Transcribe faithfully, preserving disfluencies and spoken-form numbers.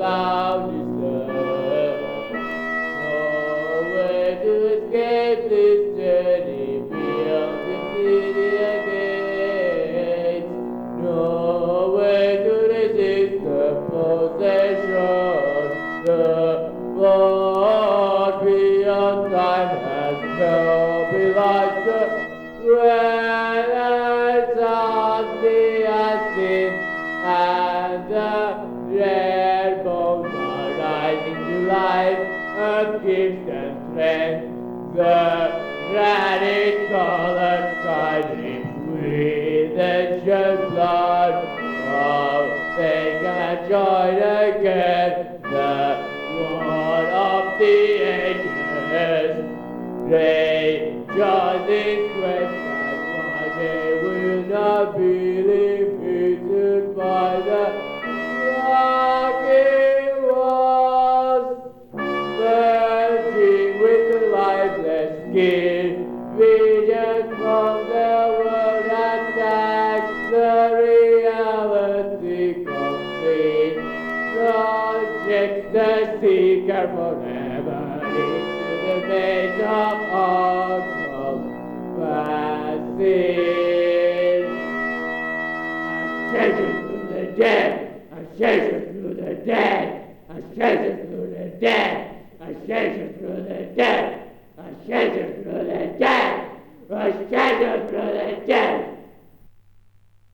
loudest love. No way to escape this journey beyond the city gates. No way to resist the possession. The blood beyond time has mobilized the renaissance the unseen, and the rare bones are rising to life. Earth gives them strength. The granite colored sky drips with ancient blood. Oh, they can join again the war of the ages. They join this quest, and one day will not be defeated by the rocky walls, merging with the lifeless skin. Vision from the world attacks the reality complete. Projects the seeker forever into the maze of unconfessed. Ascension through the dead, ascension through the dead, ascension through the dead, ascension through the dead, ascension through the dead, ascension through the dead.